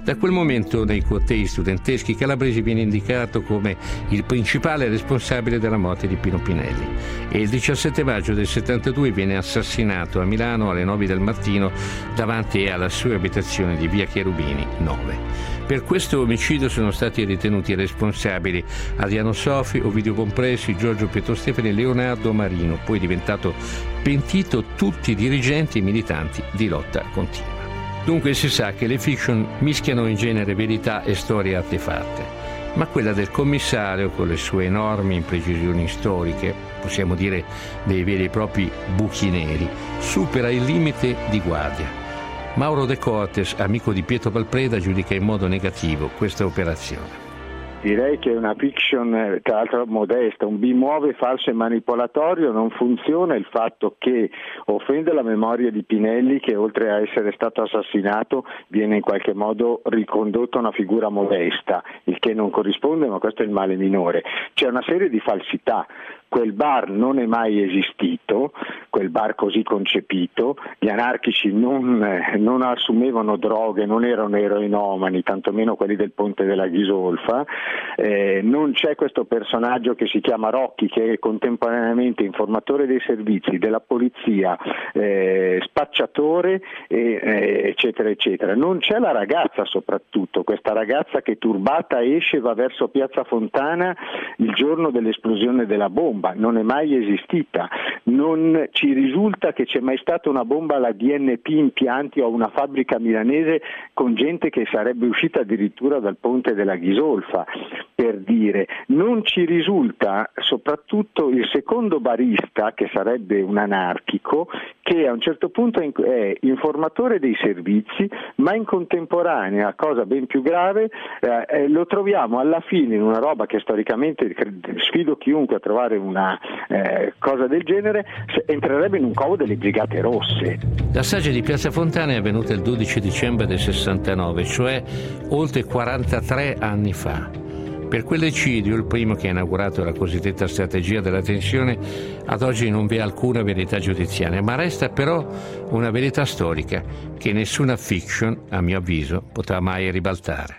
Da quel momento nei cortei studenteschi calabresi viene indicato come il principale responsabile della morte di Pino Pinelli e il diciassette maggio del settantadue viene assassinato a Milano alle nove del mattino davanti alla sua abitazione di via Cherubini nove. Per questo omicidio sono stati ritenuti responsabili Adriano Sofi, Ovidio Compresi, Giorgio Pietro Stefani e Leonardo Marino, poi diventato pentito, tutti dirigenti e militanti di Lotta Continua. Dunque si sa che le fiction mischiano in genere verità e storie artefatte, ma quella del commissario, con le sue enormi imprecisioni storiche, possiamo dire dei veri e propri buchi neri, supera il limite di guardia. Mauro De Cortes, amico di Pietro Palpreda, giudica in modo negativo questa operazione. Direi che è una fiction, tra l'altro modesta, un bimuove falso e manipolatorio. Non funziona il fatto che offende la memoria di Pinelli, che oltre a essere stato assassinato viene in qualche modo ricondotto a una figura modesta, il che non corrisponde, ma questo è il male minore. C'è una serie di falsità. Quel bar non è mai esistito, quel bar così concepito, gli anarchici non, non assumevano droghe, non erano eroinomani, tantomeno quelli del Ponte della Ghisolfa, eh, non c'è questo personaggio che si chiama Rocchi, che è contemporaneamente informatore dei servizi, della polizia, eh, spacciatore, eh, eh, eccetera, eccetera. Non c'è la ragazza soprattutto, questa ragazza che turbata esce e va verso Piazza Fontana il giorno dell'esplosione della bomba. Non è mai esistita, non ci risulta che c'è mai stata una bomba alla D N P impianti o una fabbrica milanese con gente che sarebbe uscita addirittura dal Ponte della Ghisolfa, per dire. Non ci risulta soprattutto il secondo barista, che sarebbe un anarchico, che a un certo punto è informatore dei servizi, ma in contemporanea, cosa ben più grave, eh, lo troviamo alla fine in una roba che storicamente, sfido chiunque a trovare una eh, cosa del genere, entrerebbe in un covo delle Brigate Rosse. La strage di Piazza Fontana è avvenuta il dodici dicembre del sessantanove, cioè oltre quarantatré anni fa. Per quell'eccidio, il primo che ha inaugurato la cosiddetta strategia della tensione, ad oggi non vi è alcuna verità giudiziaria, ma resta però una verità storica che nessuna fiction, a mio avviso, potrà mai ribaltare.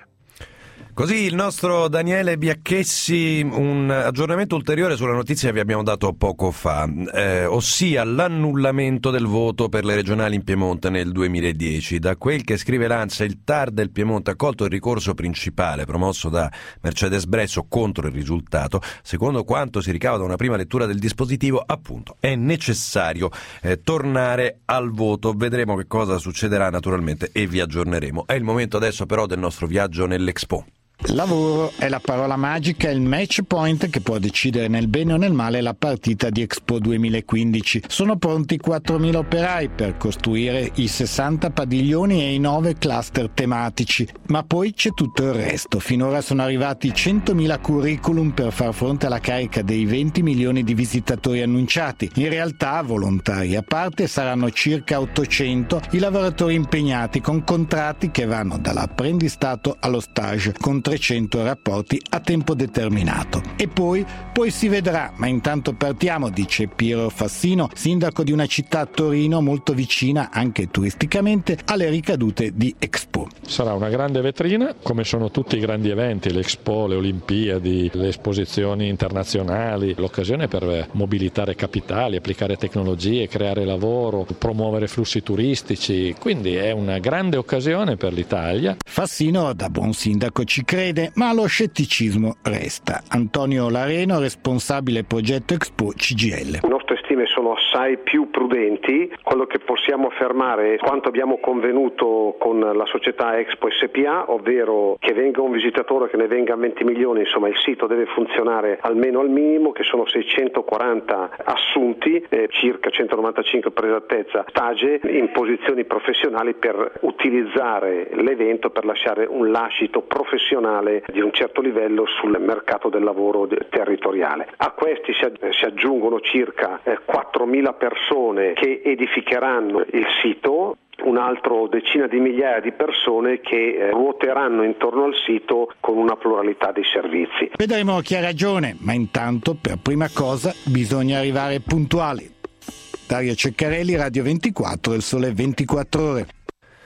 Così il nostro Daniele Biacchessi, un aggiornamento ulteriore sulla notizia che vi abbiamo dato poco fa, eh, ossia l'annullamento del voto per le regionali in Piemonte nel duemiladieci. Da quel che scrive l'ANSA, il T A R del Piemonte ha accolto il ricorso principale promosso da Mercedes Bresso contro il risultato. Secondo quanto si ricava da una prima lettura del dispositivo, appunto, è necessario eh, tornare al voto. Vedremo che cosa succederà naturalmente e vi aggiorneremo. È il momento adesso però del nostro viaggio nell'Expo. Lavoro è la parola magica, il match point che può decidere nel bene o nel male la partita di Expo duemilaquindici. Sono pronti quattromila operai per costruire i sessanta padiglioni e i nove cluster tematici, ma poi c'è tutto il resto. Finora sono arrivati centomila curriculum per far fronte alla carica dei venti milioni di visitatori annunciati. In realtà, volontari a parte, saranno circa ottocento i lavoratori impegnati con contratti che vanno dall'apprendistato allo stage, con trecento rapporti a tempo determinato. E poi, poi si vedrà, ma intanto partiamo, dice Piero Fassino, sindaco di una città a Torino molto vicina anche turisticamente alle ricadute di Expo. Sarà una grande vetrina, come sono tutti i grandi eventi, l'Expo, le Olimpiadi, le esposizioni internazionali, l'occasione per mobilitare capitali, applicare tecnologie, creare lavoro, promuovere flussi turistici, quindi è una grande occasione per l'Italia. Fassino, da buon sindaco, ci crede, ma lo scetticismo resta. Antonio Lareno, responsabile progetto Expo C G I L. Le nostre stime sono assai più prudenti. Quello che possiamo affermare è quanto abbiamo convenuto con la società Expo S P A, ovvero che venga un visitatore, che ne venga venti milioni, insomma il sito deve funzionare almeno al minimo, che sono seicentoquaranta assunti, eh, circa centonovantacinque per esattezza, stage in posizioni professionali per utilizzare l'evento per lasciare un lascito professionale di un certo livello sul mercato del lavoro territoriale. A questi si aggiungono circa quattromila persone che edificheranno il sito, un altro decina di migliaia di persone che ruoteranno intorno al sito con una pluralità di servizi. Vedremo chi ha ragione, ma intanto per prima cosa bisogna arrivare puntuali. Dario Ceccarelli, Radio ventiquattro, Il Sole ventiquattro Ore.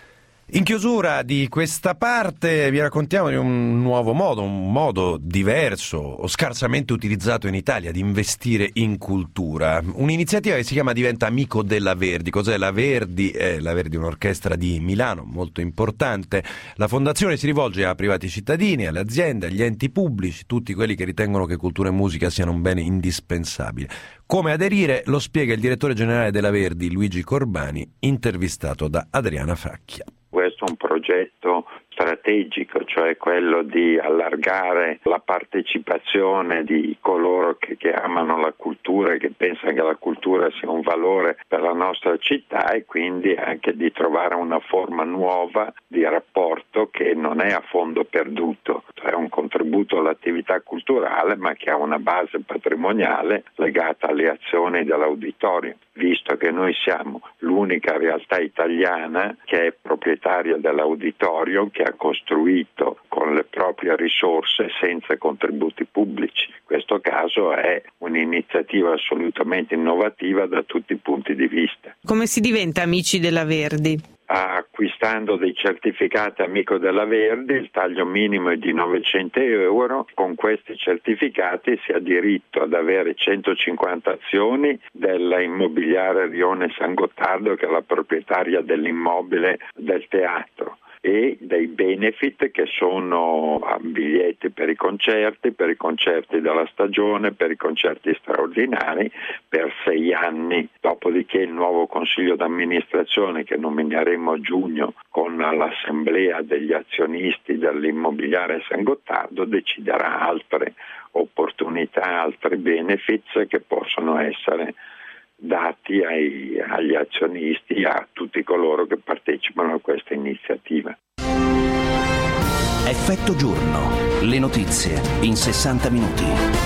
In chiusura di questa parte vi raccontiamo di un nuovo modo, un modo diverso o scarsamente utilizzato in Italia di investire in cultura. Un'iniziativa che si chiama Diventa Amico della Verdi. Cos'è la Verdi? È la Verdi, un'orchestra di Milano molto importante. La fondazione si rivolge a privati cittadini, alle aziende, agli enti pubblici, tutti quelli che ritengono che cultura e musica siano un bene indispensabile. Come aderire lo spiega il direttore generale della Verdi, Luigi Corbani, intervistato da Adriana Fracchia. Questo è un progetto strategico, cioè quello di allargare la partecipazione di coloro che, che amano la cultura e che pensano che la cultura sia un valore per la nostra città, e quindi anche di trovare una forma nuova di rapporto che non è a fondo perduto, cioè un contributo all'attività culturale ma che ha una base patrimoniale legata alle azioni dell'auditorio. Visto che noi siamo l'unica realtà italiana che è proprietaria dell'auditorio, che ha costruito con le proprie risorse senza contributi pubblici. In questo caso è un'iniziativa assolutamente innovativa da tutti i punti di vista. Come si diventa amici della Verdi? Acquistando dei certificati Amico della Verdi, il taglio minimo è di novecento euro. Con questi certificati si ha diritto ad avere centocinquanta azioni della Immobiliare Rione San Gottardo, che è la proprietaria dell'immobile del teatro, e dei benefit che sono biglietti per i concerti, per i concerti della stagione, per i concerti straordinari per sei anni. Dopodiché il nuovo consiglio d'amministrazione, che nomineremo a giugno con l'assemblea degli azionisti dell'Immobiliare San Gottardo, deciderà altre opportunità, altri benefits che possono essere dati ai, agli azionisti, a tutti coloro che partecipano a questa iniziativa. Effetto giorno. Le notizie in sessanta minuti.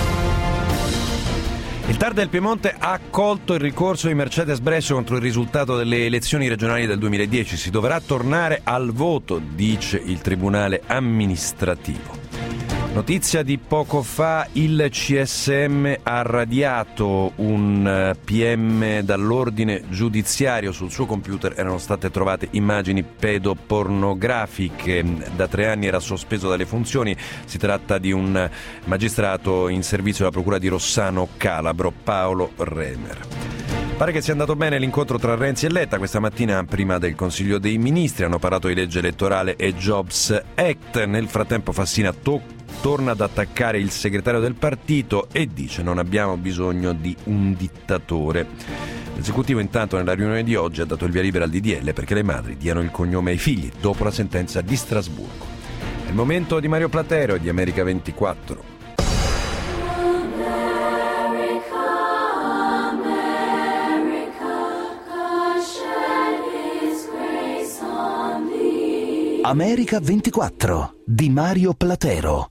Il TAR del Piemonte ha accolto il ricorso di Mercedes Bresso contro il risultato delle elezioni regionali del duemiladieci. Si dovrà tornare al voto, dice il Tribunale amministrativo. Notizia di poco fa, il C S M ha radiato un P M dall'ordine giudiziario. Sul suo computer erano state trovate immagini pedopornografiche. Da tre anni era sospeso dalle funzioni. Si tratta di un magistrato in servizio alla procura di Rossano Calabro, Paolo Remer. Pare che sia andato bene l'incontro tra Renzi e Letta. Questa mattina, prima del Consiglio dei Ministri, hanno parlato di legge elettorale e Jobs Act. Nel frattempo Fassina tocca torna ad attaccare il segretario del partito e dice: non abbiamo bisogno di un dittatore. L'esecutivo intanto nella riunione di oggi ha dato il via libera al D D L perché le madri diano il cognome ai figli dopo la sentenza di Strasburgo. È il momento di Mario Platero e di America ventiquattro. America ventiquattro di Mario Platero.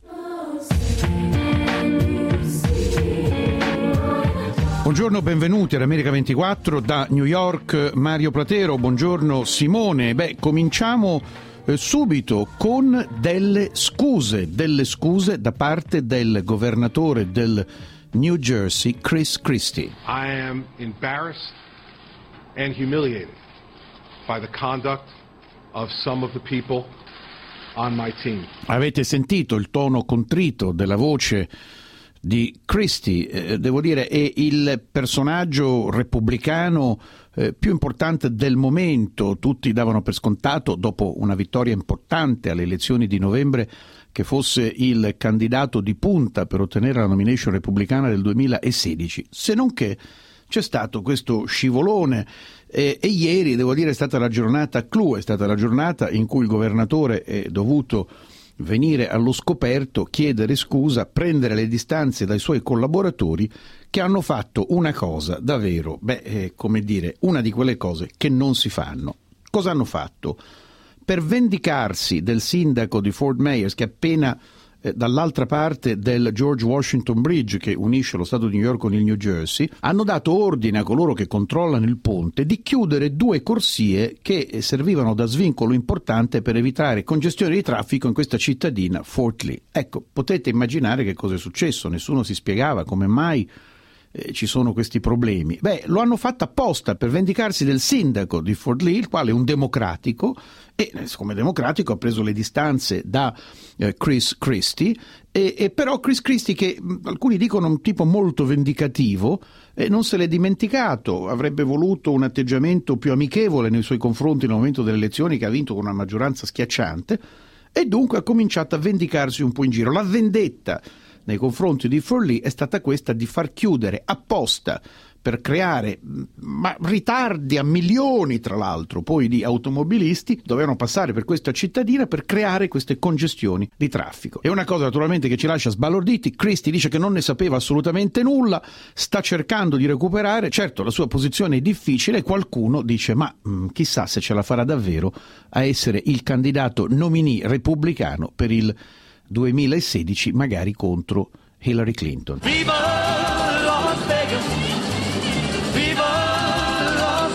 Buongiorno, benvenuti ad America ventiquattro da New York, Mario Platero. Buongiorno Simone. Beh, cominciamo eh, subito con delle scuse, delle scuse da parte del governatore del New Jersey, Chris Christie. I am embarrassed and humiliated by the conduct of some of the people on my team. Avete sentito il tono contrito della voce di Christie, eh, devo dire è il personaggio repubblicano eh, più importante del momento. Tutti davano per scontato, dopo una vittoria importante alle elezioni di novembre, che fosse il candidato di punta per ottenere la nomination repubblicana del duemilasedici, se non che c'è stato questo scivolone e, e ieri, devo dire, è stata la giornata clou, è stata la giornata in cui il governatore è dovuto venire allo scoperto, chiedere scusa, prendere le distanze dai suoi collaboratori che hanno fatto una cosa davvero, beh, eh, come dire, una di quelle cose che non si fanno. Cosa hanno fatto? Per vendicarsi del sindaco di Fort Myers, che appena eh, dall'altra parte del George Washington Bridge, che unisce lo Stato di New York con il New Jersey, hanno dato ordine a coloro che controllano il ponte di chiudere due corsie che eh, servivano da svincolo importante per evitare congestione di traffico in questa cittadina Fort Lee. Ecco, potete immaginare che cosa è successo. Nessuno si spiegava come mai eh, ci sono questi problemi? Beh, lo hanno fatto apposta per vendicarsi del sindaco di Fort Lee, il quale è un democratico, e come democratico ha preso le distanze da eh, Chris Christie, e, e però Chris Christie, che mh, alcuni dicono un tipo molto vendicativo, eh, non se l'è dimenticato, avrebbe voluto un atteggiamento più amichevole nei suoi confronti nel momento delle elezioni, che ha vinto con una maggioranza schiacciante, e dunque ha cominciato a vendicarsi un po' in giro. La vendetta nei confronti di Fort Lee è stata questa di far chiudere apposta, per creare ma, ritardi a milioni, tra l'altro, poi di automobilisti dovevano passare per questa cittadina per creare queste congestioni di traffico. È una cosa naturalmente che ci lascia sbalorditi. Christie dice che non ne sapeva assolutamente nulla, sta cercando di recuperare, certo la sua posizione è difficile, qualcuno dice ma mh, chissà se ce la farà davvero a essere il candidato nominee repubblicano per il duemilasedici, magari contro Hillary Clinton. Viva Las Vegas! Viva Las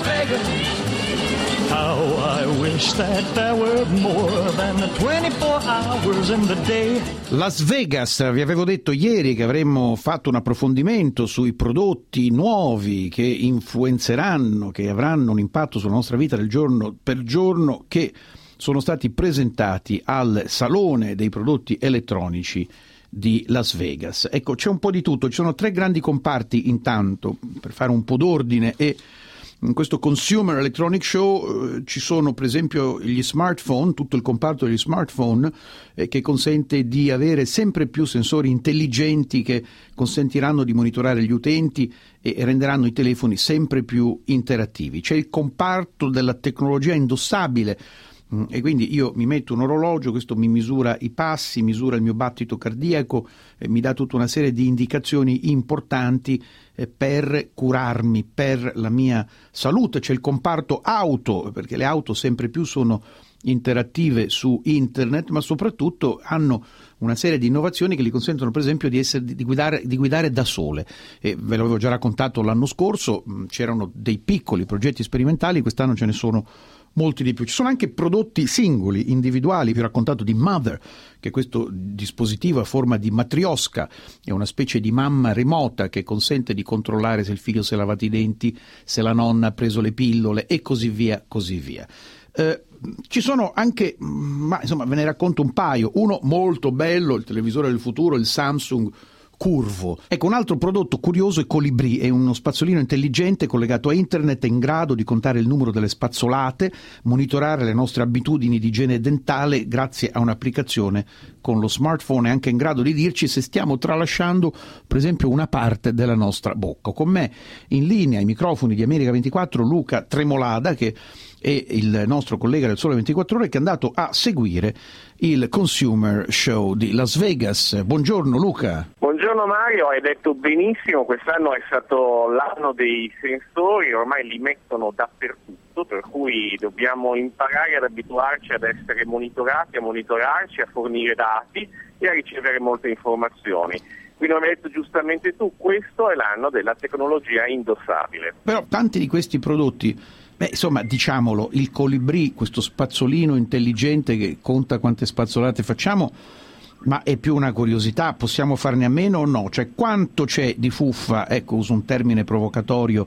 Vegas! How I wish that there were more than twenty-four hours in the day. Las Vegas, vi avevo detto ieri che avremmo fatto un approfondimento sui prodotti nuovi che influenzeranno, che avranno un impatto sulla nostra vita del giorno per giorno, che sono stati presentati al Salone dei prodotti elettronici di Las Vegas. Ecco, c'è un po' di tutto, ci sono tre grandi comparti intanto, per fare un po' d'ordine, e in questo Consumer Electronic Show eh, ci sono per esempio gli smartphone, tutto il comparto degli smartphone eh, che consente di avere sempre più sensori intelligenti che consentiranno di monitorare gli utenti e renderanno i telefoni sempre più interattivi. C'è il comparto della tecnologia indossabile, e quindi io mi metto un orologio, questo mi misura i passi, misura il mio battito cardiaco, eh, mi dà tutta una serie di indicazioni importanti eh, per curarmi, per la mia salute. C'è il comparto auto, perché le auto sempre più sono interattive su internet, ma soprattutto hanno una serie di innovazioni che gli consentono per esempio di, essere, di, guidare, di guidare da sole. E ve l'avevo già raccontato l'anno scorso, c'erano dei piccoli progetti sperimentali, quest'anno ce ne sono molti di più. Ci sono anche prodotti singoli, individuali. Vi ho raccontato di Mother, che è questo dispositivo a forma di matriosca, è una specie di mamma remota che consente di controllare se il figlio si è lavato i denti, se la nonna ha preso le pillole e così via, così via. Eh, ci sono anche, ma insomma ve ne racconto un paio. Uno molto bello, il televisore del futuro, il Samsung Curvo. Ecco, un altro prodotto curioso è Colibri, è uno spazzolino intelligente collegato a internet, è in grado di contare il numero delle spazzolate, monitorare le nostre abitudini di igiene dentale grazie a un'applicazione con lo smartphone, è anche in grado di dirci se stiamo tralasciando per esempio una parte della nostra bocca. Con me in linea ai microfoni di America ventiquattro Luca Tremolada, che è il nostro collega del Sole ventiquattro Ore, che è andato a seguire il Consumer Show di Las Vegas. Buongiorno Luca. Buongiorno Mario, hai detto benissimo, quest'anno è stato l'anno dei sensori, ormai li mettono dappertutto, per cui dobbiamo imparare ad abituarci ad essere monitorati, a monitorarci, a fornire dati e a ricevere molte informazioni. Quindi come hai detto giustamente tu, questo è l'anno della tecnologia indossabile. Però tanti di questi prodotti, beh, insomma, diciamolo, il Colibri, questo spazzolino intelligente che conta quante spazzolate facciamo, ma è più una curiosità, possiamo farne a meno o no? Cioè, quanto c'è di fuffa, ecco, uso un termine provocatorio,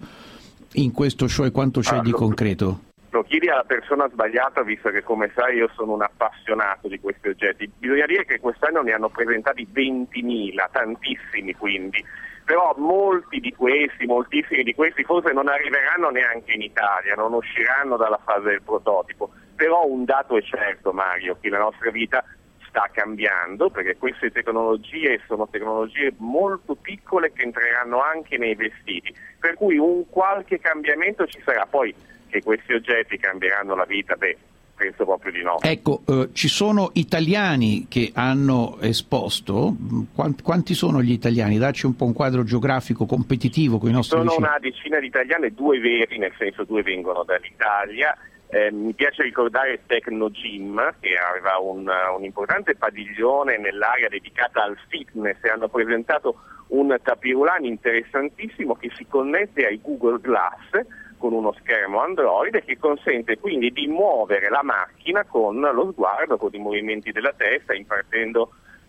in questo show, e quanto c'è ah, di lo, concreto? Lo chiedi alla persona sbagliata, visto che, come sai, io sono un appassionato di questi oggetti. Bisogna dire che quest'anno ne hanno presentati ventimila, tantissimi quindi. Però molti di questi, moltissimi di questi forse non arriveranno neanche in Italia, non usciranno dalla fase del prototipo. Però un dato è certo, Mario, che la nostra vita sta cambiando, perché queste tecnologie sono tecnologie molto piccole che entreranno anche nei vestiti, per cui un qualche cambiamento ci sarà. Poi che questi oggetti cambieranno la vita, beh, penso proprio di no. Ecco, eh, ci sono italiani che hanno esposto. Quanti, quanti sono gli italiani? Dacci un po' un quadro geografico competitivo con i nostri sono vicini. Sono una decina di italiani, due veri, nel senso due vengono dall'Italia. Eh, mi piace ricordare Tecnogym, che aveva un, un importante padiglione nell'area dedicata al fitness, e hanno presentato un tapirulan interessantissimo che si connette ai Google Glass con uno schermo Android e che consente quindi di muovere la macchina con lo sguardo, con i movimenti della testa, impartendo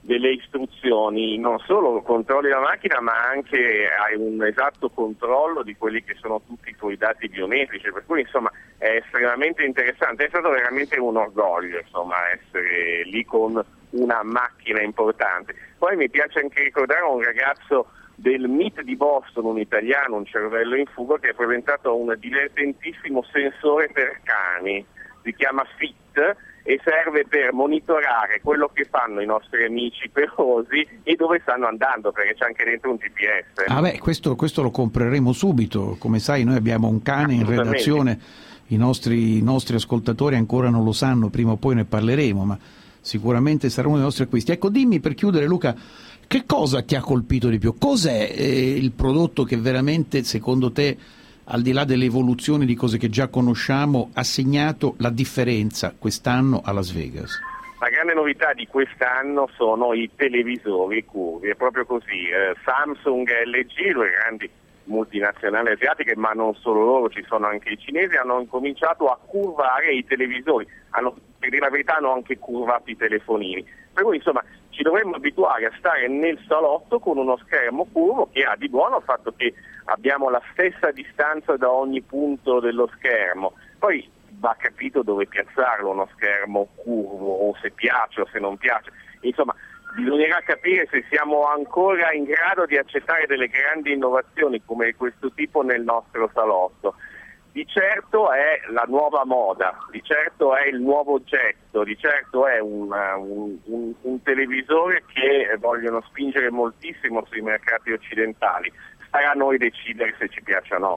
delle istruzioni, non solo controlli la macchina ma anche hai un esatto controllo di quelli che sono tutti i tuoi dati biometrici, per cui insomma è estremamente interessante, è stato veramente un orgoglio insomma essere lì con una macchina importante. Poi mi piace anche ricordare un ragazzo del M I T di Boston, un italiano, un cervello in fuga, che ha presentato un divertentissimo sensore per cani, si chiama FIT e serve per monitorare quello che fanno i nostri amici pelosi e dove stanno andando, perché c'è anche dentro un G P S. Ah beh, questo, questo lo compreremo subito, come sai noi abbiamo un cane in redazione, i nostri, i nostri ascoltatori ancora non lo sanno, prima o poi ne parleremo, ma sicuramente sarà uno dei nostri acquisti. Ecco, dimmi per chiudere Luca, che cosa ti ha colpito di più? Cos'è eh, il prodotto che veramente secondo te, al di là delle evoluzioni di cose che già conosciamo, ha segnato la differenza quest'anno a Las Vegas? La grande novità di quest'anno sono i televisori curvi, è proprio così, eh, Samsung e L G, due grandi multinazionali asiatiche, ma non solo loro, ci sono anche i cinesi, hanno incominciato a curvare i televisori, hanno, per dire la verità hanno anche curvato i telefonini, per cui insomma ci dovremmo abituare a stare nel salotto con uno schermo curvo che ha di buono il fatto che abbiamo la stessa distanza da ogni punto dello schermo, poi va capito dove piazzarlo uno schermo curvo, o se piace o se non piace, insomma bisognerà capire se siamo ancora in grado di accettare delle grandi innovazioni come questo tipo nel nostro salotto. Di certo è la nuova moda, di certo è il nuovo oggetto, di certo è una, un, un, un televisore che vogliono spingere moltissimo sui mercati occidentali. Starà a noi decidere se ci piace o no.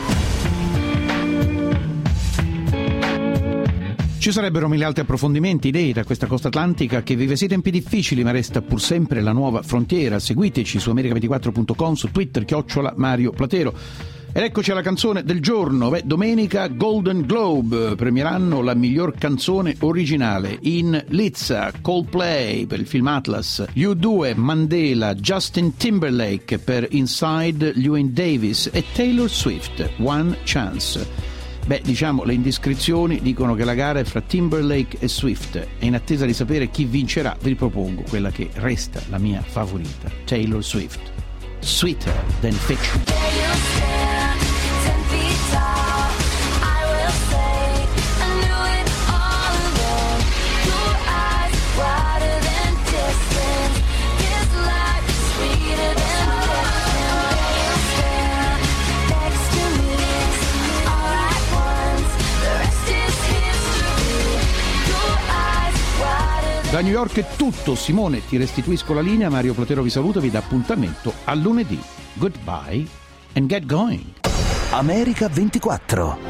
Ci sarebbero mille altri approfondimenti, idee da questa costa atlantica che vive sì tempi difficili ma resta pur sempre la nuova frontiera. Seguiteci su america ventiquattro punto com, su Twitter, chiocciola Mario Platero. Ed eccoci alla canzone del giorno. Beh, domenica Golden Globe premieranno la miglior canzone originale in Lizza, Coldplay per il film Atlas, U due, Mandela, Justin Timberlake per Inside Llewyn Davis e Taylor Swift, One Chance. Beh, diciamo, le indiscrezioni dicono che la gara è fra Timberlake e Swift e in attesa di sapere chi vincerà vi ripropongo quella che resta la mia favorita, Taylor Swift, Sweeter Than Fiction. Da New York è tutto, Simone, ti restituisco la linea, Mario Platero vi saluta, vi dà appuntamento a lunedì. Goodbye and get going. America ventiquattro.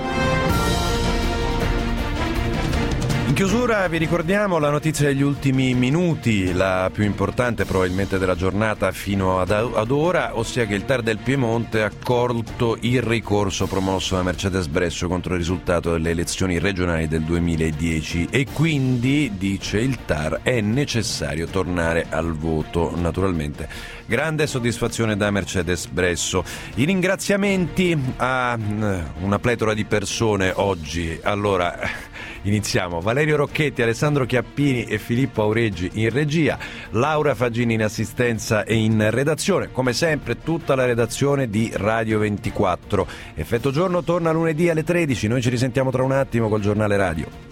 In chiusura vi ricordiamo la notizia degli ultimi minuti, la più importante probabilmente della giornata fino ad, ad ora, ossia che il T A R del Piemonte ha accolto il ricorso promosso da Mercedes-Bresso contro il risultato delle elezioni regionali del duemiladieci e quindi, dice il T A R, è necessario tornare al voto. Naturalmente grande soddisfazione da Mercedes-Bresso. I ringraziamenti a una pletora di persone oggi. Allora iniziamo. Valerio Rocchetti, Alessandro Chiappini e Filippo Aureggi in regia, Laura Fagini in assistenza e in redazione, come sempre tutta la redazione di Radio ventiquattro. Effetto Giorno torna lunedì alle tredici, noi ci risentiamo tra un attimo col giornale radio.